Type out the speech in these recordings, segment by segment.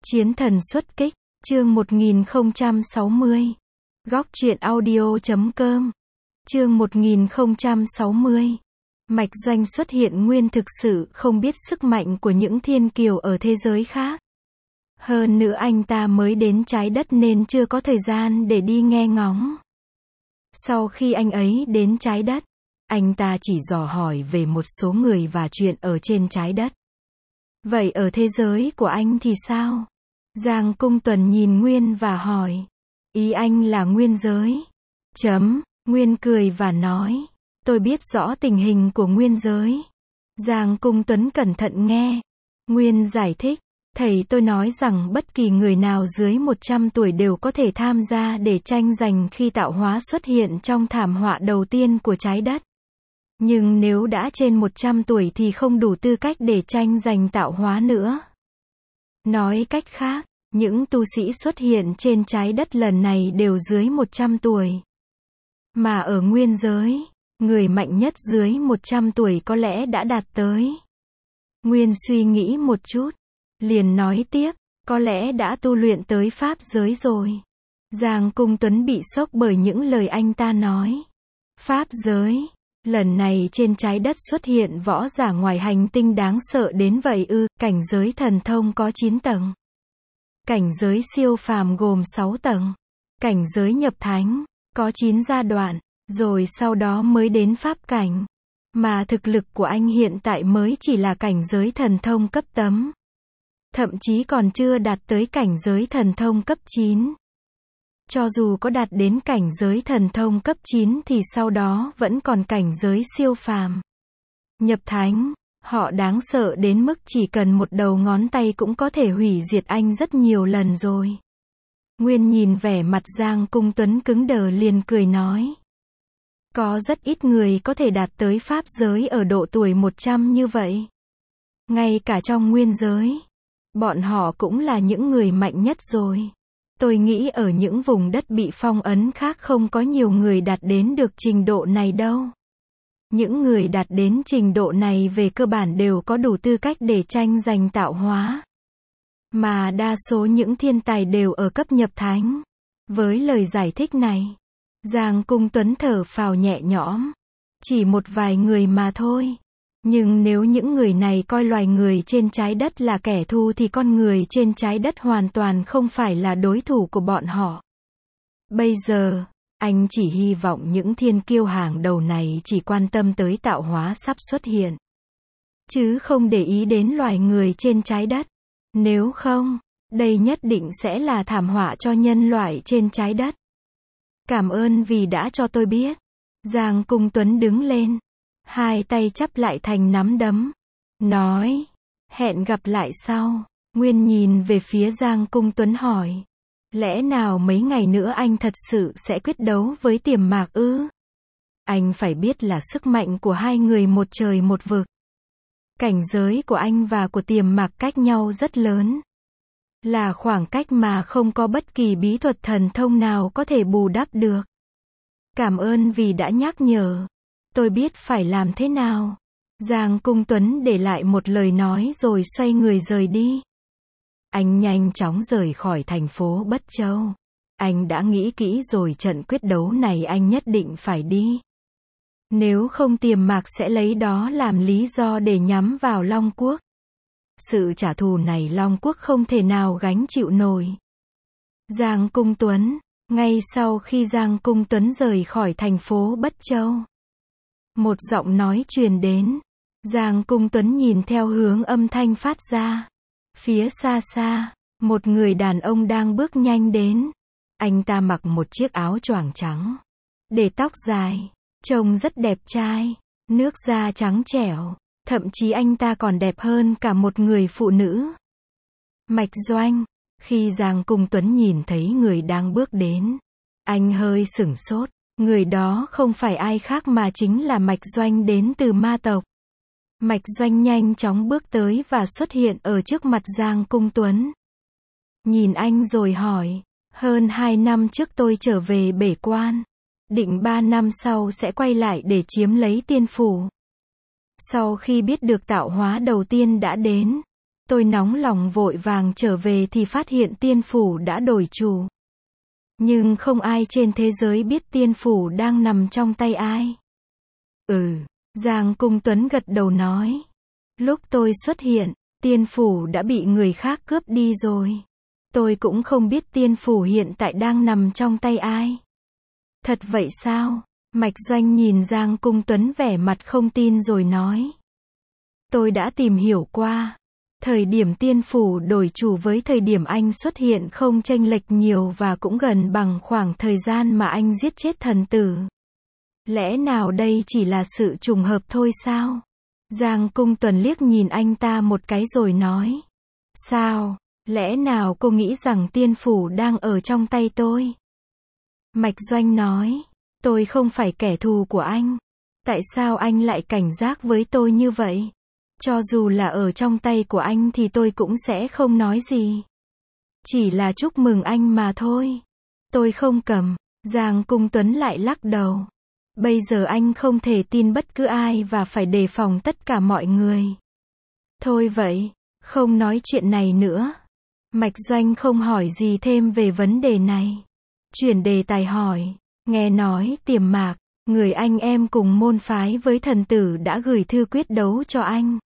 Chiến thần xuất kích, chương 1060. Góc truyện audio.com. Chương 1060. Mạch Doanh xuất hiện nguyên thực sự không biết sức mạnh của những thiên kiều ở thế giới khác. Hơn nữa anh ta mới đến trái đất nên chưa có thời gian để đi nghe ngóng. Sau khi anh ấy đến trái đất, anh ta chỉ dò hỏi về một số người và chuyện ở trên trái đất. Vậy ở thế giới của anh thì sao? Giang Cung Tuấn nhìn Nguyên và hỏi. Ý anh là nguyên giới. Nguyên cười và nói. Tôi biết rõ tình hình của nguyên giới. Giang Cung Tuấn cẩn thận nghe. Nguyên giải thích. Thầy tôi nói rằng bất kỳ người nào dưới 100 tuổi đều có thể tham gia để tranh giành khi tạo hóa xuất hiện trong thảm họa đầu tiên của trái đất. Nhưng nếu đã trên 100 tuổi thì không đủ tư cách để tranh giành tạo hóa nữa. Nói cách khác, những tu sĩ xuất hiện trên trái đất lần này đều dưới 100 tuổi. Mà ở nguyên giới, người mạnh nhất dưới 100 tuổi có lẽ đã đạt tới. Nguyên suy nghĩ một chút, liền nói tiếp, có lẽ đã tu luyện tới pháp giới rồi. Giang Cung Tuấn bị sốc bởi những lời anh ta nói. Pháp giới? Lần này trên trái đất xuất hiện võ giả ngoài hành tinh đáng sợ đến vậy ư? Cảnh giới thần thông có 9 tầng. Cảnh giới siêu phàm gồm 6 tầng. Cảnh giới nhập thánh có 9 giai đoạn, rồi sau đó mới đến pháp cảnh. Mà thực lực của anh hiện tại mới chỉ là cảnh giới thần thông cấp 8. Thậm chí còn chưa đạt tới cảnh giới thần thông cấp 9. Cho dù có đạt đến cảnh giới thần thông cấp 9 thì sau đó vẫn còn cảnh giới siêu phàm. Nhập thánh, họ đáng sợ đến mức chỉ cần một đầu ngón tay cũng có thể hủy diệt anh rất nhiều lần rồi. Nguyên nhìn vẻ mặt Giang Cung Tuấn cứng đờ liền cười nói. Có rất ít người có thể đạt tới pháp giới ở độ tuổi 100 như vậy. Ngay cả trong nguyên giới, bọn họ cũng là những người mạnh nhất rồi. Tôi nghĩ ở những vùng đất bị phong ấn khác không có nhiều người đạt đến được trình độ này đâu. Những người đạt đến trình độ này về cơ bản đều có đủ tư cách để tranh giành tạo hóa. Mà đa số những thiên tài đều ở cấp nhập thánh. Với lời giải thích này, Giang Cung Tuấn thở phào nhẹ nhõm. Chỉ một vài người mà thôi. Nhưng nếu những người này coi loài người trên trái đất là kẻ thù thì con người trên trái đất hoàn toàn không phải là đối thủ của bọn họ. Bây giờ, anh chỉ hy vọng những thiên kiêu hàng đầu này chỉ quan tâm tới tạo hóa sắp xuất hiện. Chứ không để ý đến loài người trên trái đất. Nếu không, đây nhất định sẽ là thảm họa cho nhân loại trên trái đất. Cảm ơn vì đã cho tôi biết. Giang Cung Tuấn đứng lên. Hai tay chắp lại thành nắm đấm. Nói. Hẹn gặp lại sau. Nguyên nhìn về phía Giang Cung Tuấn hỏi. Lẽ nào mấy ngày nữa anh thật sự sẽ quyết đấu với Tiềm Mạc ư? Anh phải biết là sức mạnh của hai người một trời một vực. Cảnh giới của anh và của Tiềm Mạc cách nhau rất lớn. Là khoảng cách mà không có bất kỳ bí thuật thần thông nào có thể bù đắp được. Cảm ơn vì đã nhắc nhở. Tôi biết phải làm thế nào. Giang Cung Tuấn để lại một lời nói rồi xoay người rời đi. Anh nhanh chóng rời khỏi thành phố Bất Châu. Anh đã nghĩ kỹ rồi trận quyết đấu này anh nhất định phải đi. Nếu không Tiềm Mạc sẽ lấy đó làm lý do để nhắm vào Long Quốc. Sự trả thù này Long Quốc không thể nào gánh chịu nổi. Giang Cung Tuấn. Ngay sau khi Giang Cung Tuấn rời khỏi thành phố Bất Châu, một giọng nói truyền đến. Giang Cung Tuấn nhìn theo hướng âm thanh phát ra. Phía xa xa, một người đàn ông đang bước nhanh đến. Anh ta mặc một chiếc áo choàng trắng, để tóc dài, trông rất đẹp trai, nước da trắng trẻo, thậm chí anh ta còn đẹp hơn cả một người phụ nữ. Mạch Doanh. Khi Giang Cung Tuấn nhìn thấy người đang bước đến, anh hơi sửng sốt. Người đó không phải ai khác mà chính là Mạch Doanh đến từ ma tộc. Mạch Doanh nhanh chóng bước tới và xuất hiện ở trước mặt Giang Cung Tuấn. Nhìn anh rồi hỏi, hơn 2 năm trước tôi trở về Bể Quan. Định 3 năm sau sẽ quay lại để chiếm lấy tiên phủ. Sau khi biết được tạo hóa đầu tiên đã đến, Tôi nóng lòng vội vàng trở về thì phát hiện tiên phủ đã đổi chủ. Nhưng không ai trên thế giới biết tiên phủ đang nằm trong tay ai. Giang Cung Tuấn gật đầu nói. Lúc tôi xuất hiện, tiên phủ đã bị người khác cướp đi rồi. Tôi cũng không biết tiên phủ hiện tại đang nằm trong tay ai. Thật vậy sao? Mạch Doanh nhìn Giang Cung Tuấn vẻ mặt không tin rồi nói. Tôi đã tìm hiểu qua. Thời điểm tiên phủ đổi chủ với thời điểm anh xuất hiện không chênh lệch nhiều và cũng gần bằng khoảng thời gian mà anh giết chết thần tử. Lẽ nào đây chỉ là sự trùng hợp thôi sao? Giang Cung Tuấn liếc nhìn anh ta một cái rồi nói. Sao? Lẽ nào cô nghĩ rằng tiên phủ đang ở trong tay tôi? Mạch Doanh nói. Tôi không phải kẻ thù của anh. Tại sao anh lại cảnh giác với tôi như vậy? Cho dù là ở trong tay của anh thì tôi cũng sẽ không nói gì. Chỉ là chúc mừng anh mà thôi. Tôi không cầm. Giang Cung Tuấn lại lắc đầu. Bây giờ anh không thể tin bất cứ ai và phải đề phòng tất cả mọi người. Thôi vậy, không nói chuyện này nữa. Mạch Doanh không hỏi gì thêm về vấn đề này. Chuyển đề tài hỏi. Nghe nói Tiềm Mạc, người anh em cùng môn phái với thần tử đã gửi thư quyết đấu cho anh.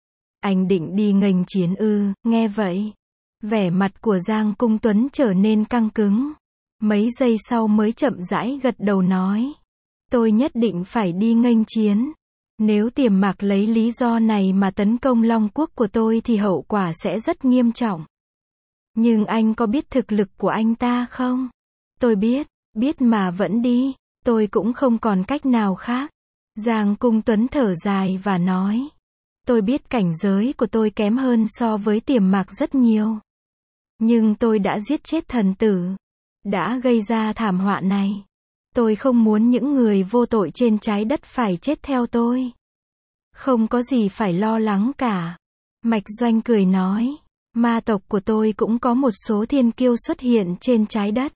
Anh định đi nghênh chiến ư? Nghe vậy, vẻ mặt của Giang Cung Tuấn trở nên căng cứng. Mấy giây sau mới chậm rãi gật đầu nói. Tôi nhất định phải đi nghênh chiến. Nếu Tiềm Mạc lấy lý do này mà tấn công Long Quốc của tôi thì hậu quả sẽ rất nghiêm trọng. Nhưng anh có biết thực lực của anh ta không? Tôi biết mà vẫn đi. Tôi cũng không còn cách nào khác. Giang Cung Tuấn thở dài và nói. Tôi biết cảnh giới của tôi kém hơn so với Tiềm Mạc rất nhiều. Nhưng tôi đã giết chết thần tử. Đã gây ra thảm họa này. Tôi không muốn những người vô tội trên trái đất phải chết theo tôi. Không có gì phải lo lắng cả. Mạch Doanh cười nói. Ma tộc của tôi cũng có một số thiên kiêu xuất hiện trên trái đất.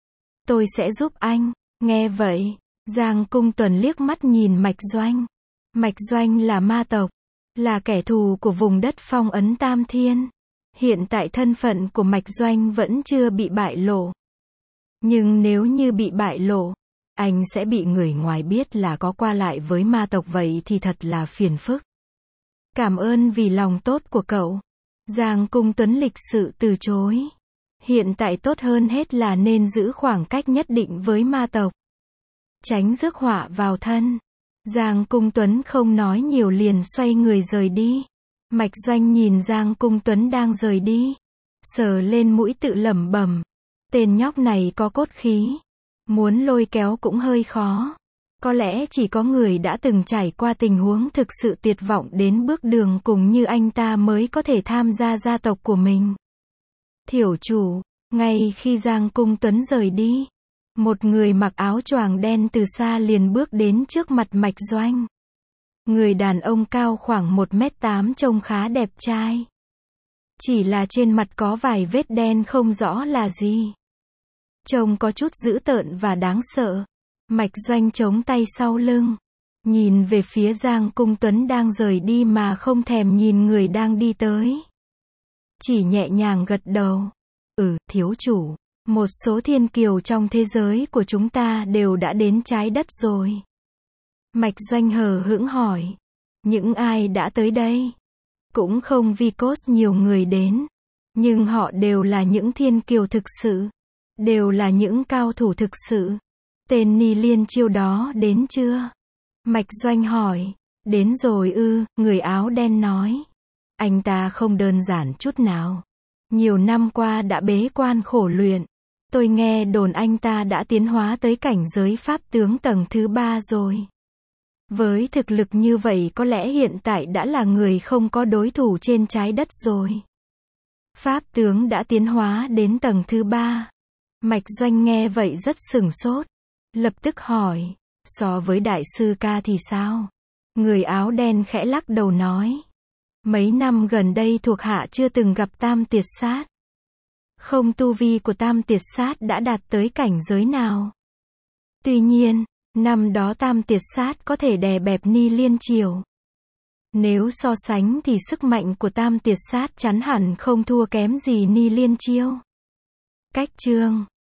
Tôi sẽ giúp anh. Nghe vậy, Giang Cung Tuấn liếc mắt nhìn Mạch Doanh. Mạch Doanh là ma tộc, là kẻ thù của vùng đất phong ấn Tam Thiên. Hiện tại thân phận của Mạch Doanh vẫn chưa bị bại lộ. Nhưng nếu như bị bại lộ, anh sẽ bị người ngoài biết là có qua lại với ma tộc, vậy thì thật là phiền phức. Cảm ơn vì lòng tốt của cậu. Giang Cung Tuấn lịch sự từ chối. Hiện tại tốt hơn hết là nên giữ khoảng cách nhất định với ma tộc. Tránh rước họa vào thân. Giang Cung Tuấn không nói nhiều liền xoay người rời đi. Mạch Doanh nhìn Giang Cung Tuấn đang rời đi. Sờ lên mũi tự lẩm bẩm. Tên nhóc này có cốt khí. Muốn lôi kéo cũng hơi khó. Có lẽ chỉ có người đã từng trải qua tình huống thực sự tuyệt vọng đến bước đường cùng như anh ta mới có thể tham gia gia tộc của mình. Thiểu chủ, ngay khi Giang Cung Tuấn rời đi, một người mặc áo choàng đen từ xa liền bước đến trước mặt Mạch Doanh. Người đàn ông cao khoảng 1m8 trông khá đẹp trai. Chỉ là trên mặt có vài vết đen không rõ là gì. Trông có chút dữ tợn và đáng sợ. Mạch Doanh chống tay sau lưng, nhìn về phía Giang Cung Tuấn đang rời đi mà không thèm nhìn người đang đi tới. Chỉ nhẹ nhàng gật đầu. Thiếu chủ, một số thiên kiều trong thế giới của chúng ta đều đã đến trái đất rồi. Mạch Doanh hờ hững hỏi. Những ai đã tới đây? Cũng không vì cốt nhiều người đến. Nhưng họ đều là những thiên kiều thực sự. Đều là những cao thủ thực sự. Tên Ni Liên Chiêu đó đến chưa? Mạch Doanh hỏi. Đến rồi ư, người áo đen nói. Anh ta không đơn giản chút nào. Nhiều năm qua đã bế quan khổ luyện. Tôi nghe đồn anh ta đã tiến hóa tới cảnh giới pháp tướng tầng thứ 3 rồi. Với thực lực như vậy có lẽ hiện tại đã là người không có đối thủ trên trái đất rồi. Pháp tướng đã tiến hóa đến tầng thứ 3. Mạch Doanh nghe vậy rất sửng sốt. Lập tức hỏi, so với đại sư ca thì sao? Người áo đen khẽ lắc đầu nói. Mấy năm gần đây thuộc hạ chưa từng gặp Tam Tiệt Sát. Không tu vi của Tam Tiệt Sát đã đạt tới cảnh giới nào. Tuy nhiên, năm đó Tam Tiệt Sát có thể đè bẹp Ni Liên Triều. Nếu so sánh thì sức mạnh của Tam Tiệt Sát chắn hẳn không thua kém gì Ni Liên Chiêu. Cách chương